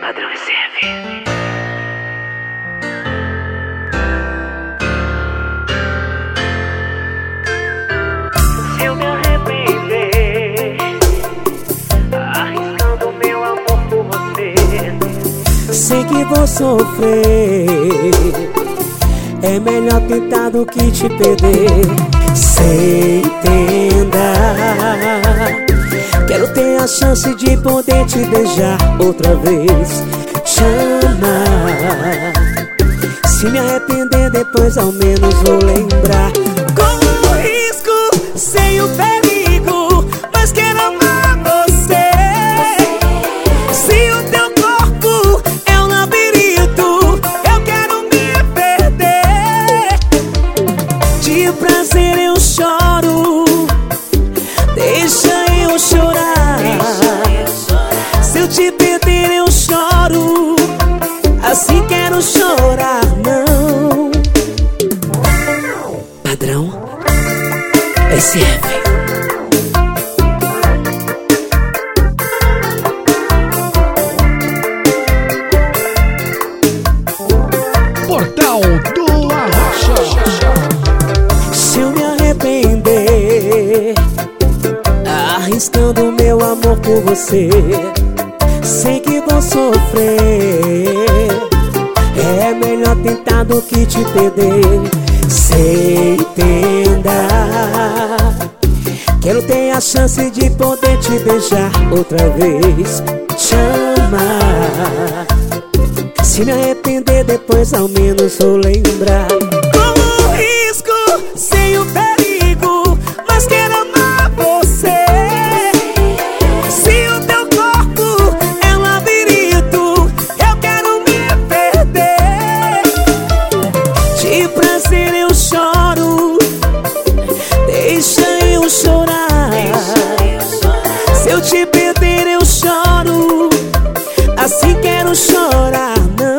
Padrão SF. Se eu me arrepender, arriscando meu amor por você, sei que vou sofrer. É melhor tentar do que te perder. Cê entenda, quero ter a chance de poder te beijar outra vez. Chama. Se me arrepender depois ao menos vou lembrar. Com o risco, sem o perigo, mas quero amar você. Se o teu corpo é um labirinto, eu quero me perder. De prazer eu choro, deixa eu chorar. Se eu te perder eu choro, assim quero chorar, não. Padrão SF. Portal do Arrocha. Se eu me arrepender, arriscando meu amor por você, sei que vou sofrer. É melhor tentar do que te perder. Cê entenda, quero ter a chance de poder te beijar outra vez. Chama. Se me arrepender depois ao menos vou lembrar. Com o risco, sem o perigo, mas quero amar você. Se o teu corpo é um labirinto, eu quero me perder. De prazer eu choro, deixa eu chorar. Se eu te perder eu choro, assim quero chorar, não.